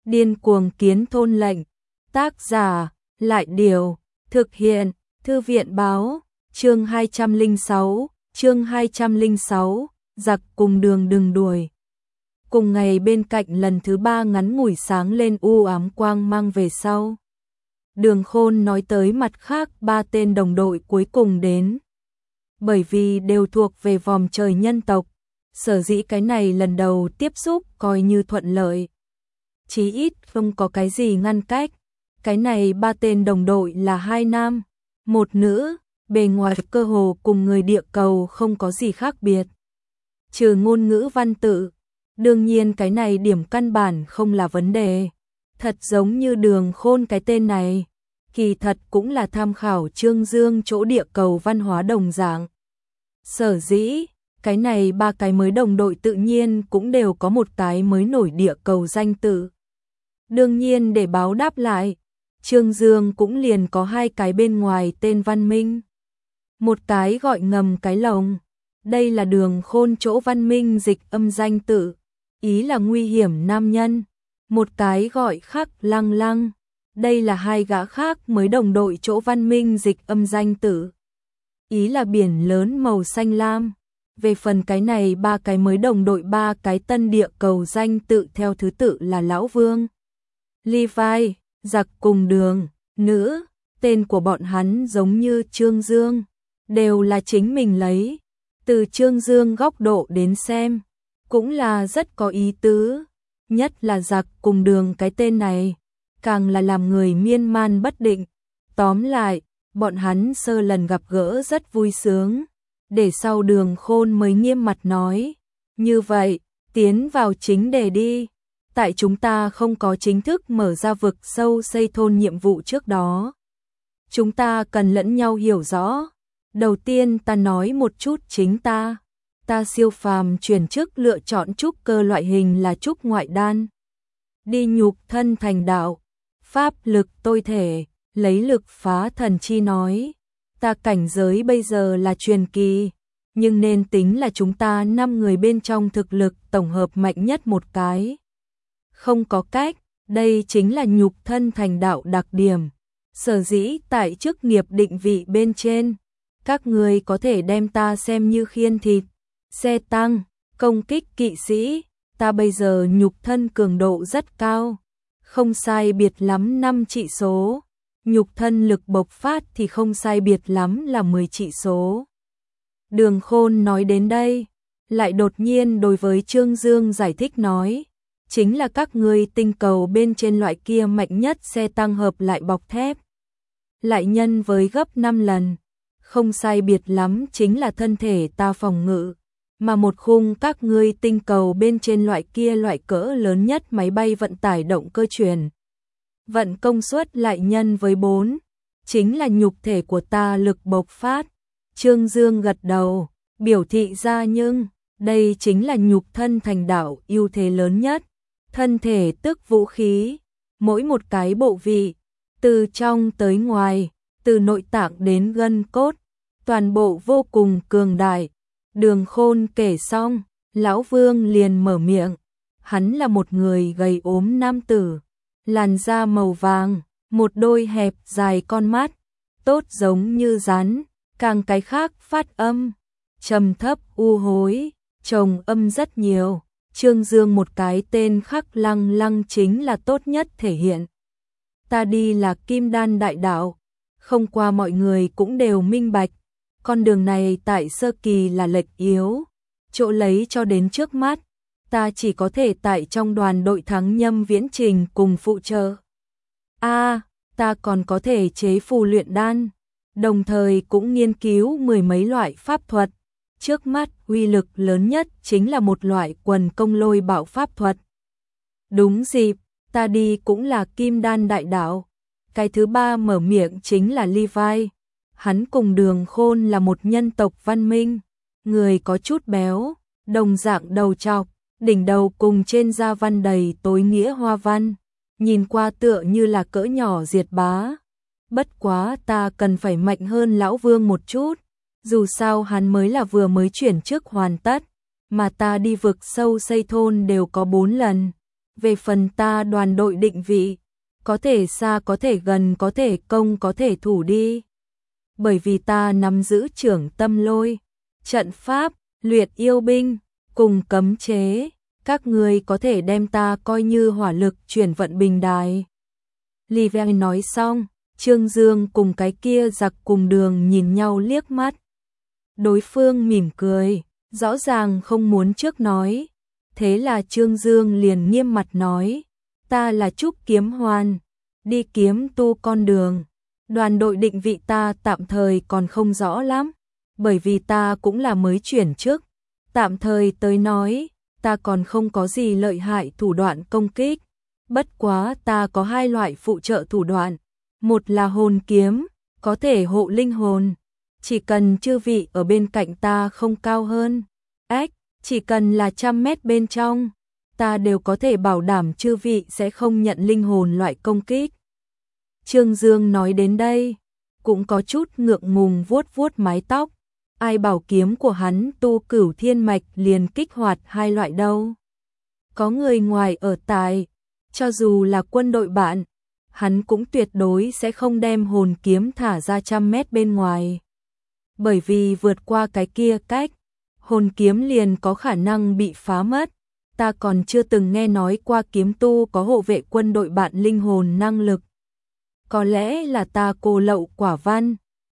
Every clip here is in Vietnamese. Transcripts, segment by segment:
Điên cuồng kiến thôn lệnh. Tác giả, Lại Điều. Thực hiện, Thư viện báo. Chương 206, giặc cùng đường đừng đuổi. Cùng ngày bên cạnh lần thứ 3 ngắn ngủi sáng lên u ám quang mang về sau. Đường Khôn nói tới mặt khác 3 tên đồng đội cuối cùng đến. Bởi vì đều thuộc về vòm trời nhân tộc, sở dĩ cái này lần đầu tiếp xúc coi như thuận lợi. Chí ít không có cái gì ngăn cách. Cái này 3 tên đồng đội là 2 nam, 1 nữ, bề ngoài cơ hồ cùng người địa cầu không có gì khác biệt. Trừ ngôn ngữ văn tự, đương nhiên cái này điểm căn bản không là vấn đề. Thật giống như Đường Khôn cái tên này, kỳ thật cũng là tham khảo Trương Dương chỗ địa cầu văn hóa đồng dạng. Sở dĩ, cái này 3 cái mới đồng đội tự nhiên cũng đều có một cái mới nổi địa cầu danh tự. Đương nhiên để báo đáp lại, Trương Dương cũng liền có 2 cái bên ngoài tên văn minh. Một cái gọi Ngầm Cái Lồng, đây là Đường Khôn chỗ văn minh dịch âm danh tự, ý là nguy hiểm nam nhân. Một cái gọi Khắc Lăng Lăng, đây là 2 gã khác mới đồng đội chỗ văn minh dịch âm danh tự, ý là biển lớn màu xanh lam. Về phần cái này 3 cái mới đồng đội 3 cái tân địa cầu danh tự theo thứ tự là Lão Vương, Levi, giặc cùng đường, nữ, tên của bọn hắn giống như Trương Dương, đều là chính mình lấy. Từ Trương Dương góc độ đến xem, cũng là rất có ý tứ, nhất là giặc cùng đường cái tên này, càng là làm người miên man bất định. Tóm lại, bọn hắn sơ lần gặp gỡ rất vui sướng, để sau Đường Khôn mới nghiêm mặt nói, như vậy, tiến vào chính đề đi. Tại chúng ta không có chính thức mở ra vực sâu xây thôn nhiệm vụ trước đó, chúng ta cần lẫn nhau hiểu rõ. Đầu tiên ta nói một chút chính ta siêu phàm chuyển chức lựa chọn trúc cơ loại hình là trúc ngoại đan. Đi nhục thân thành đạo, pháp lực tôi thể, lấy lực phá thần chi nói. Ta cảnh giới bây giờ là truyền kỳ, nhưng nên tính là chúng ta 5 người bên trong thực lực tổng hợp mạnh nhất một cái. Không có cách, đây chính là nhục thân thành đạo đặc điểm. Sở dĩ tại chức nghiệp định vị bên trên, các người có thể đem ta xem như khiên thịt, xe tăng, công kích kỵ sĩ. Ta bây giờ nhục thân cường độ rất cao, không sai biệt lắm 5 trị số. Nhục thân lực bộc phát thì không sai biệt lắm là 10 trị số. Đường Khôn nói đến đây, lại đột nhiên đối với Trương Dương giải thích nói, chính là các ngươi tinh cầu bên trên loại kia mạnh nhất xe tăng hợp lại bọc thép, lại nhân với gấp 5 lần, không sai biệt lắm chính là thân thể ta phòng ngự, mà một khung các ngươi tinh cầu bên trên loại kia loại cỡ lớn nhất máy bay vận tải động cơ chuyển vận công suất lại nhân với 4, chính là nhục thể của ta lực bộc phát. Trương Dương gật đầu, biểu thị ra nhưng, đây chính là nhục thân thành đạo ưu thế lớn nhất. Thân thể tức vũ khí, mỗi một cái bộ vị, từ trong tới ngoài, từ nội tạng đến gân cốt, toàn bộ vô cùng cường đại. Đường Khôn kể xong, Lão Vương liền mở miệng. Hắn là một người gầy ốm nam tử, làn da màu vàng, một đôi hẹp dài con mắt, tốt giống như rắn, càng cái khác phát âm trầm thấp u hối, trồng âm rất nhiều. Trương Dương một cái tên Khắc Lăng Lăng chính là tốt nhất thể hiện. Ta đi là kim đan đại đạo, không qua mọi người cũng đều minh bạch, con đường này tại sơ kỳ là lệch yếu, chỗ lấy cho đến trước mắt, ta chỉ có thể tại trong đoàn đội thắng Nhâm Viễn Trình cùng phụ trợ. Ta còn có thể chế phù luyện đan, đồng thời cũng nghiên cứu 10 mấy loại pháp thuật. Trước mắt uy lực lớn nhất chính là một loại quần công lôi bạo pháp thuật. Đúng dịp, ta đi cũng là kim đan đại đạo. Cái thứ 3 mở miệng chính là Levi. Hắn cùng Đường Khôn là một nhân tộc văn minh, người có chút béo, đồng dạng đầu trọc, đỉnh đầu cùng trên da văn đầy tối nghĩa hoa văn, nhìn qua tựa như là cỡ nhỏ diệt bá. Bất quá ta cần phải mạnh hơn Lão Vương một chút, dù sao hắn mới là vừa mới chuyển chức hoàn tất, mà ta đi vực sâu xây thôn đều có 4 lần, Về phần ta đoàn đội định vị, có thể xa có thể gần, có thể công có thể thủ đi. Bởi vì ta nắm giữ trưởng tâm lôi, trận pháp, luyện yêu binh, cùng cấm chế, các người có thể đem ta coi như hỏa lực chuyển vận bình đài. Livia nói xong, Trương Dương cùng cái kia giặc cùng đường nhìn nhau liếc mắt. Đối phương mỉm cười, rõ ràng không muốn trước nói. Thế là Trương Dương liền nghiêm mặt nói, ta là Trúc Kiếm Hoàn, đi kiếm tu con đường. Đoàn đội định vị ta tạm thời còn không rõ lắm, bởi vì ta cũng là mới chuyển chức. Tạm thời tới nói, ta còn không có gì lợi hại thủ đoạn công kích. Bất quá ta có hai loại phụ trợ thủ đoạn. Một là hồn kiếm, có thể hộ linh hồn. Chỉ cần chư vị ở bên cạnh ta không cao hơn. Chỉ cần là 100 mét bên trong, ta đều có thể bảo đảm chư vị sẽ không nhận linh hồn loại công kích. Trương Dương nói đến đây, cũng có chút ngượng ngùng vuốt vuốt mái tóc. Ai bảo kiếm của hắn tu Cửu Thiên Mạch liền kích hoạt hai loại đâu. Có người ngoài ở tại, cho dù là quân đội bạn, hắn cũng tuyệt đối sẽ không đem hồn kiếm thả ra 100 mét bên ngoài. Bởi vì vượt qua cái kia cách, hồn kiếm liền có khả năng bị phá mất. Ta còn chưa từng nghe nói qua kiếm tu có hộ vệ quân đội bạn linh hồn năng lực. Có lẽ là ta cô lậu quả văn.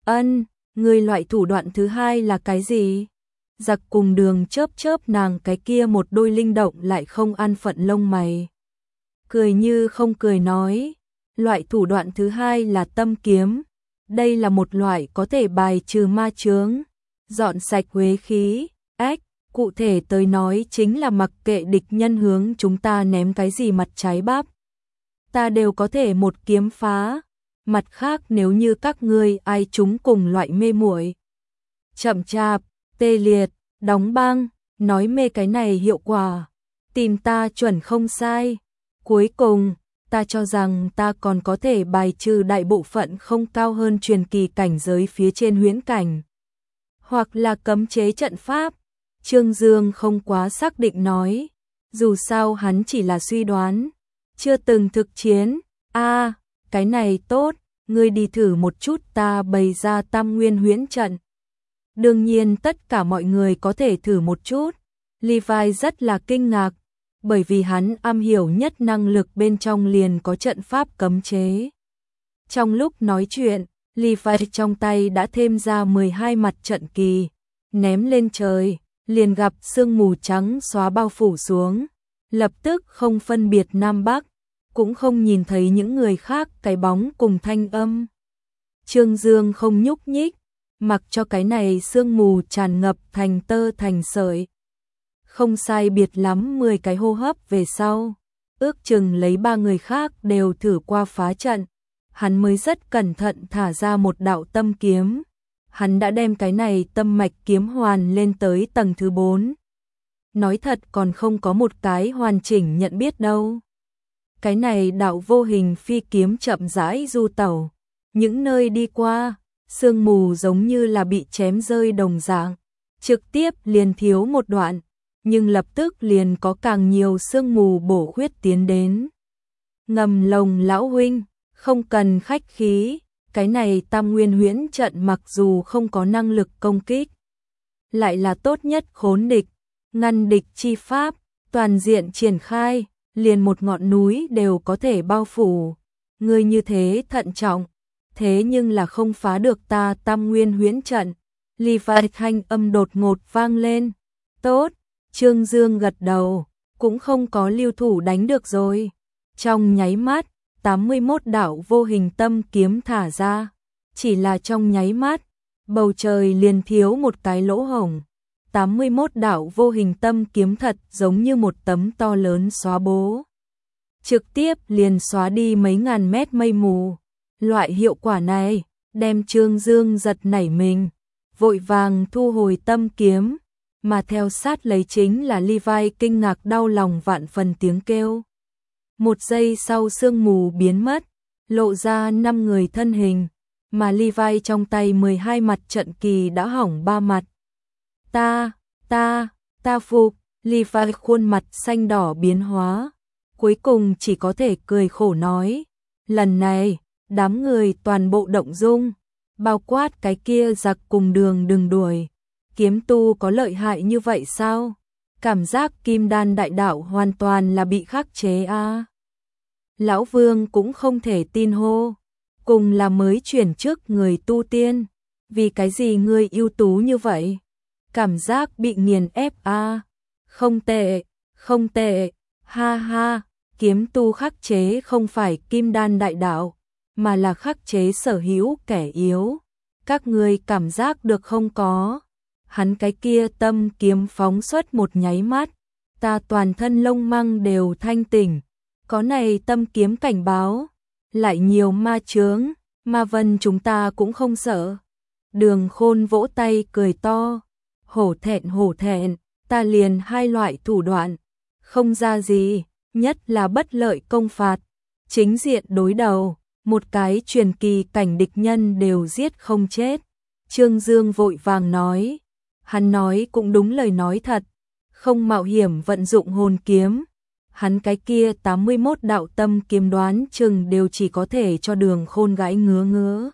Người loại thủ đoạn thứ hai là cái gì? Giặc cùng đường chớp chớp nàng cái kia một đôi linh động lại không an phận lông mày. Cười như không cười nói, loại thủ đoạn thứ hai là tâm kiếm. Đây là một loại có thể bài trừ ma chướng, dọn sạch uế khí. Cụ thể tới nói chính là mặc kệ địch nhân hướng chúng ta ném cái gì mặt trái bắp, ta đều có thể một kiếm phá. Mặt khác nếu như các ngươi ai chúng cùng loại mê muội, chậm chạp, tê liệt, đóng băng, nói mê cái này hiệu quả, tìm ta chuẩn không sai. Cuối cùng, ta cho rằng ta còn có thể bài trừ đại bộ phận không cao hơn truyền kỳ cảnh giới phía trên huyễn cảnh, hoặc là cấm chế trận pháp. Trương Dương không quá xác định nói, dù sao hắn chỉ là suy đoán, chưa từng thực chiến. Cái này tốt, ngươi đi thử một chút ta bày ra Tam Nguyên huyễn trận. Đương nhiên tất cả mọi người có thể thử một chút. Levi rất là kinh ngạc, bởi vì hắn am hiểu nhất năng lực bên trong liền có trận pháp cấm chế. Trong lúc nói chuyện, Levi trong tay đã thêm ra 12 mặt trận kỳ, ném lên trời, liền gặp sương mù trắng xóa bao phủ xuống, lập tức không phân biệt Nam Bắc, cũng không nhìn thấy những người khác cái bóng cùng thanh âm. Trương Dương không nhúc nhích, mặc cho cái này sương mù tràn ngập thành tơ thành sợi. Không sai biệt lắm 10 cái hô hấp về sau, ước chừng lấy 3 người khác đều thử qua phá trận, hắn mới rất cẩn thận thả ra một đạo tâm kiếm. Hắn đã đem cái này tâm mạch kiếm hoàn lên tới tầng thứ 4. Nói thật còn không có một cái hoàn chỉnh nhận biết đâu. Cái này đạo vô hình phi kiếm chậm rãi du tẩu, những nơi đi qua, sương mù giống như là bị chém rơi đồng dạng, trực tiếp liền thiếu một đoạn, nhưng lập tức liền có càng nhiều sương mù bổ khuyết tiến đến. Ngầm lồng lão huynh, không cần khách khí, cái này Tam Nguyên huyễn trận mặc dù không có năng lực công kích, lại là tốt nhất khốn địch, ngăn địch chi pháp, toàn diện triển khai, liền một ngọn núi đều có thể bao phủ. Ngươi như thế thận trọng, thế nhưng là không phá được ta Tam Nguyên huyễn trận. Levi thanh âm đột ngột vang lên. Tốt, Trương Dương gật đầu, cũng không có lưu thủ đánh được rồi. Trong nháy mắt, 81 đạo vô hình tâm kiếm thả ra, chỉ là trong nháy mắt, bầu trời liền thiếu một cái lỗ hổng. 81 đạo vô hình tâm kiếm thật giống như một tấm to lớn xóa bố, trực tiếp liền xóa đi mấy ngàn mét mây mù. Loại hiệu quả này đem Trương Dương giật nảy mình, vội vàng thu hồi tâm kiếm, mà theo sát lấy chính là Levi kinh ngạc đau lòng vạn phần tiếng kêu. Một giây sau sương mù biến mất, lộ ra 5 người thân hình, mà Levi trong tay 12 mặt trận kỳ đã hỏng 3 mặt. Ta phục, Levi khuôn mặt xanh đỏ biến hóa, cuối cùng chỉ có thể cười khổ nói, lần này, đám người toàn bộ động dung, bao quát cái kia giặc cùng đường đừng đuổi. Kiếm tu có lợi hại như vậy sao? Cảm giác kim đan đại đạo hoàn toàn là bị khắc chế a. Lão Vương cũng không thể tin hô, cùng là mới chuyển trước người tu tiên, vì cái gì ngươi ưu tú như vậy? Cảm giác bị nghiền ép a. Không tệ, không tệ, ha ha, kiếm tu khắc chế không phải kim đan đại đạo, mà là khắc chế sở hữu kẻ yếu. Các ngươi cảm giác được không có? Hắn cái kia tâm kiếm phóng xuất một nháy mắt, ta toàn thân lông măng đều thanh tỉnh. Có này tâm kiếm cảnh báo, lại nhiều ma chướng, ma vân chúng ta cũng không sợ. Đường Khôn vỗ tay cười to, hổ thẹn, ta liền hai loại thủ đoạn, không ra gì, nhất là bất lợi công phạt, chính diện đối đầu, một cái truyền kỳ cảnh địch nhân đều giết không chết. Trương Dương vội vàng nói, hắn nói cũng đúng lời nói thật, không mạo hiểm vận dụng hồn kiếm. Hắn cái kia 81 đạo tâm kiếm đoán chừng đều chỉ có thể cho Đường Khôn gãi ngứa.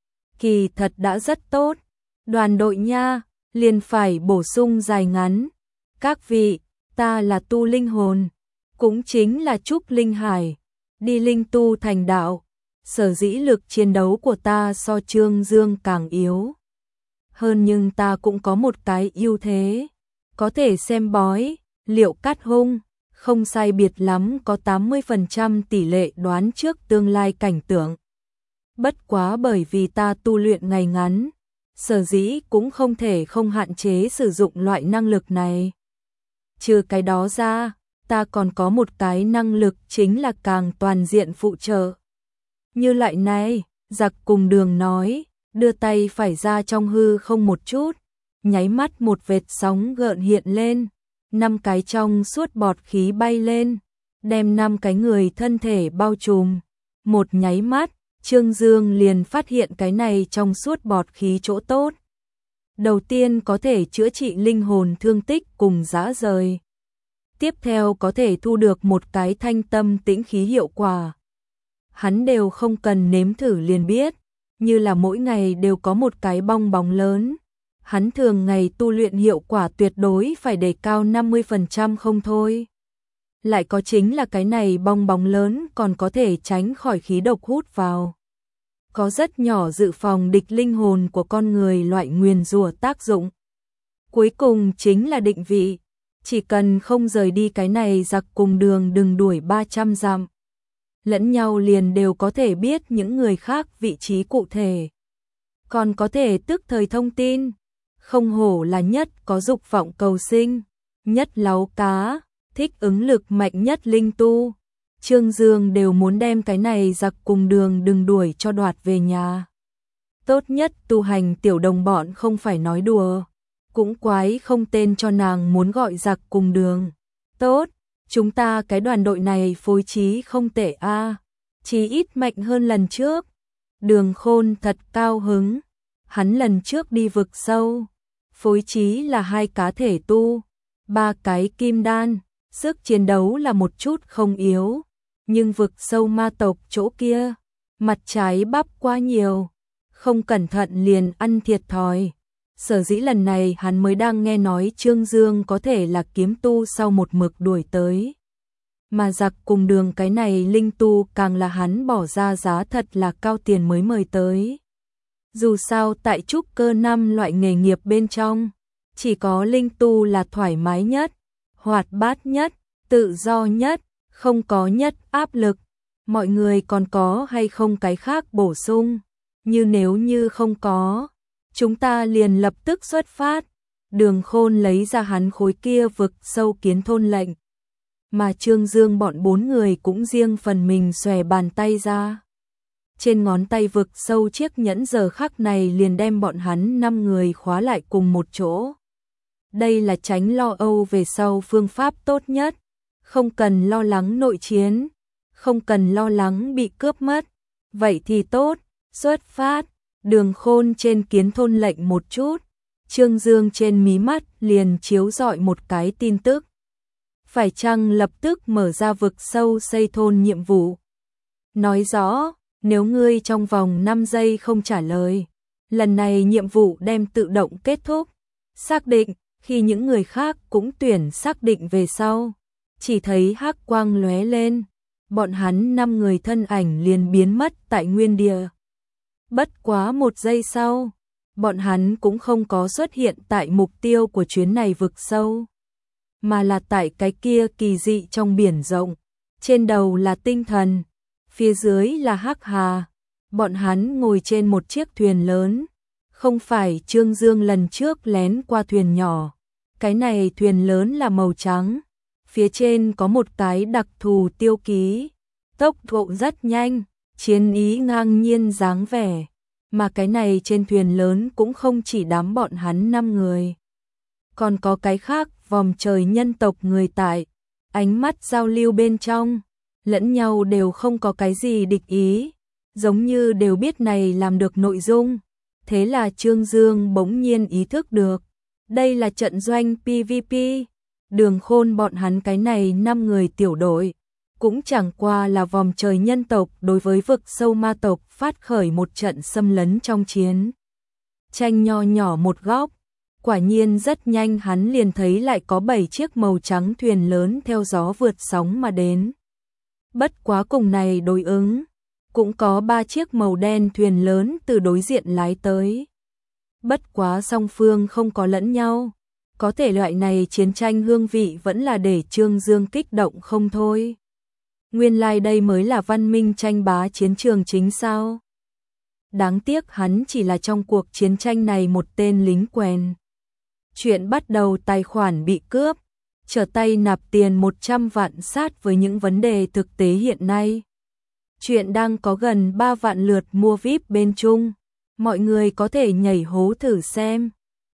Kỳ thật đã rất tốt, đoàn đội nha, liền phải bổ sung dài ngắn. Các vị, ta là tu linh hồn, cũng chính là Trúc Linh Hải, đi linh tu thành đạo, sở dĩ lực chiến đấu của ta so Trương Dương càng yếu. Hơn nhưng ta cũng có một cái ưu thế, có thể xem bói, liệu cắt hung, không sai biệt lắm có 80% tỷ lệ đoán trước tương lai cảnh tượng. Bất quá bởi vì ta tu luyện ngày ngắn, sở dĩ cũng không thể không hạn chế sử dụng loại năng lực này. Trừ cái đó ra, ta còn có một cái năng lực chính là càng toàn diện phụ trợ. Như loại này, giặc cùng Đường nói, đưa tay phải ra trong hư không một chút, nháy mắt một vệt sóng gợn hiện lên, 5 cái trong suốt bọt khí bay lên, đem 5 cái người thân thể bao trùm. Một nháy mắt, Trương Dương liền phát hiện cái này trong suốt bọt khí chỗ tốt. Đầu tiên có thể chữa trị linh hồn thương tích cùng dã rời. Tiếp theo có thể thu được một cái thanh tâm tĩnh khí hiệu quả. Hắn đều không cần nếm thử liền biết, như là mỗi ngày đều có một cái bong bóng lớn. Hắn thường ngày tu luyện hiệu quả tuyệt đối phải đề cao 50% không thôi. Lại có chính là cái này bong bóng lớn còn có thể tránh khỏi khí độc hút vào. Có rất nhỏ dự phòng địch linh hồn của con người loại nguyền rủa tác dụng. Cuối cùng chính là định vị, chỉ cần không rời đi cái này giặc cùng Đường đừng đuổi 300 dặm. Lẫn nhau liền đều có thể biết những người khác vị trí cụ thể. Còn có thể tức thời thông tin. Không hổ là nhất có dục vọng cầu sinh, nhất láu cá, thích ứng lực mạnh nhất linh tu. Trương Dương đều muốn đem cái này giặc cùng Đường đừng đuổi cho đoạt về nhà. Tốt nhất tu hành tiểu đồng bọn không phải nói đùa, cũng quái không tên cho nàng muốn gọi giặc cùng Đường. Tốt, chúng ta cái đoàn đội này phối trí không tệ a, chí ít mạnh hơn lần trước. Đường Khôn thật cao hứng, hắn lần trước đi vực sâu, phối trí là 2 cá thể tu, 3 cái kim đan, sức chiến đấu là một chút không yếu, nhưng vực sâu ma tộc chỗ kia, mặt trái bắp quá nhiều, không cẩn thận liền ăn thiệt thòi. Sở dĩ lần này hắn mới đang nghe nói Trương Dương có thể là kiếm tu sau một mực đuổi tới. Mà giặc cùng Đường cái này linh tu càng là hắn bỏ ra giá thật là cao tiền mới mời tới. Dù sao tại trúc cơ 5 loại nghề nghiệp bên trong, chỉ có linh tu là thoải mái nhất, hoạt bát nhất, tự do nhất, không có nhất áp lực. Mọi người còn có hay không cái khác bổ sung? Như nếu như không có, chúng ta liền lập tức xuất phát. Đường Khôn lấy ra hắn khối kia vực sâu kiến thôn lệnh. Mà Trương Dương bọn 4 người cũng riêng phần mình xòe bàn tay ra. Trên ngón tay vực sâu chiếc nhẫn giờ khắc này liền đem bọn hắn 5 người khóa lại cùng một chỗ. Đây là tránh lo âu về sau phương pháp tốt nhất. Không cần lo lắng nội chiến, không cần lo lắng bị cướp mất. Vậy thì tốt, xuất phát. Đường Khôn trên kiến thôn lệnh một chút, Trương Dương trên mí mắt liền chiếu rọi một cái tin tức. phải chăng lập tức mở ra vực sâu xây thôn nhiệm vụ. Nói rõ, nếu ngươi trong vòng 5 giây không trả lời, lần này nhiệm vụ đem tự động kết thúc. Xác định, khi những người khác cũng tuyển xác định về sau, chỉ thấy hắc quang lóe lên, bọn hắn 5 người thân ảnh liền biến mất tại nguyên địa. Bất quá 1 giây sau, bọn hắn cũng không có xuất hiện tại mục tiêu của chuyến này vực sâu, mà là tại cái kia kỳ dị trong biển rộng. Trên đầu là tinh thần, phía dưới là hắc hà. Bọn hắn ngồi trên một chiếc thuyền lớn, không phải Trương Dương lần trước lén qua thuyền nhỏ. Cái này thuyền lớn là màu trắng, phía trên có một cái đặc thù tiêu ký, tốc độ rất nhanh, chiến ý ngang nhiên dáng vẻ. Mà cái này trên thuyền lớn cũng không chỉ đám bọn hắn 5 người, còn có cái khác vòng trời nhân tộc người tại, ánh mắt giao lưu bên trong, lẫn nhau đều không có cái gì địch ý, giống như đều biết này làm được nội dung. Thế là Trương Dương bỗng nhiên ý thức được, đây là trận doanh PVP, Đường Khôn bọn hắn cái này 5 người tiểu đội, cũng chẳng qua là vòng trời nhân tộc đối với vực sâu ma tộc phát khởi một trận xâm lấn trong chiến tranh nho nhỏ một góc. Quả nhiên rất nhanh hắn liền thấy lại có 7 chiếc màu trắng thuyền lớn theo gió vượt sóng mà đến. Bất quá cùng này đối ứng, cũng có 3 chiếc màu đen thuyền lớn từ đối diện lái tới. Bất quá song phương không có lẫn nhau, có thể loại này chiến tranh hương vị vẫn là để Trương Dương kích động không thôi. Nguyên lai đây mới là văn minh tranh bá chiến trường chính sao? Đáng tiếc hắn chỉ là trong cuộc chiến tranh này một tên lính quèn. Chuyện bắt đầu tài khoản bị cướp, trở tay nạp tiền 100 vạn sát với những vấn đề thực tế hiện nay. Chuyện đang có gần 3 vạn lượt mua VIP bên Trung, mọi người có thể nhảy hố thử xem.